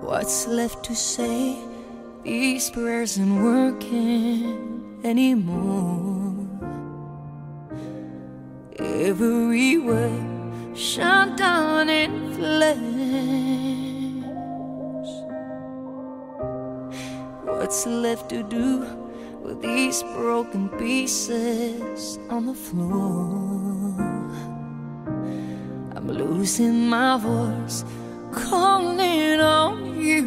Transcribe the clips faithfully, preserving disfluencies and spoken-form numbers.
What's left to say? These prayers aren't working anymore. Every word shut down in flames. What's left to do with these broken pieces on the floor? I'm losing my voice, calling on you,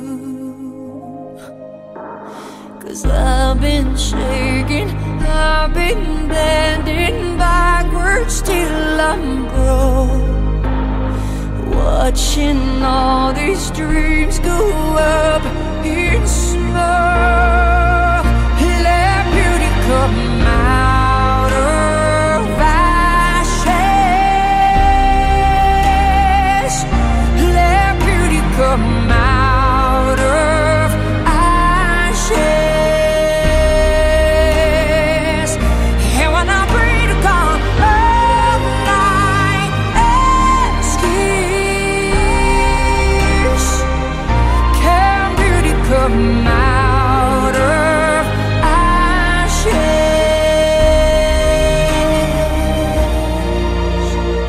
'cause I've been shaking, I've been bending backwards till I'm broke, watching all these dreams go up in smoke. Let beauty come out of ashes. Let beauty come out of ashes. And when I pray to God, all I ask is, can beauty come out of ashes?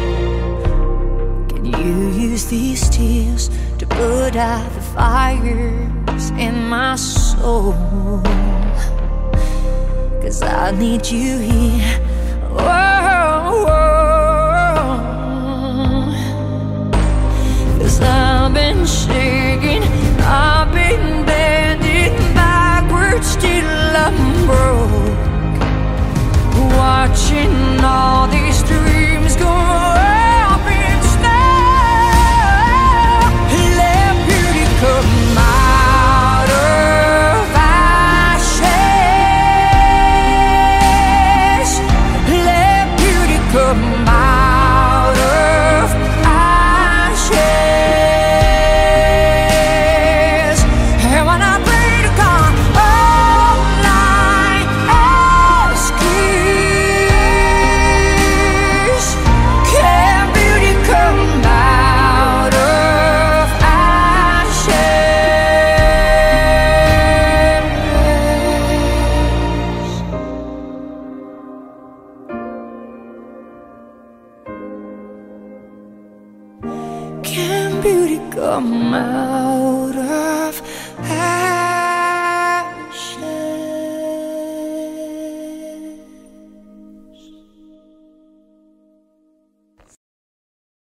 Can you use these tears to put out the fires in my soul? 'Cause I need you here. Whoa, whoa. 'Cause I've been shaking, I've been bending backwards till I'm broke, watching all these dreams go up in smoke. Let beauty come out of ashes. Let beauty come out of ashes. And when I pray to God, all I ask is, can beauty come out of ashes? Can beauty come out